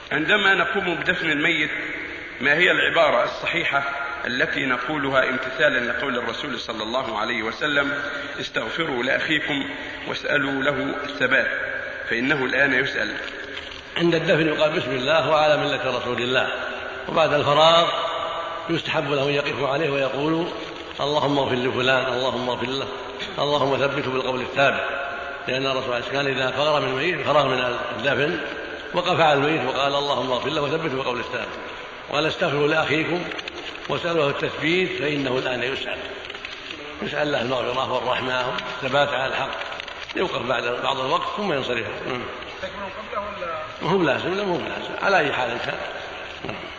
عندما نقوم بدفن الميت ما هي العبارة الصحيحة التي نقولها امتثالا لقول الرسول صلى الله عليه وسلم: استغفروا لأخيكم واسألوا له الثبات فإنه الآن يسأل؟ عند الدفن يقال بسم الله وعلى ملة رسول الله، وبعد الفراغ يستحب له يقف عليه ويقول: اللهم اغفر لفلان، اللهم اغفر له، اللهم ثبته بالقول الثابت، لأن الرسول عليه الصلاة والسلام إذا فرغ من الميت فرغ من الدفن وقف على الميت وقال: اللهم اغفر له وثبته بالقول الثابت. وقال: استغفروا لأخيكم واسألوا له التثبيت فإنه الآن يسأل له المغفرة والرحمة والثبات على الحق. يوقف بعض الوقت ثم ينصرف. تكمل قبله ولا؟ مهم لازم على أي حال كان.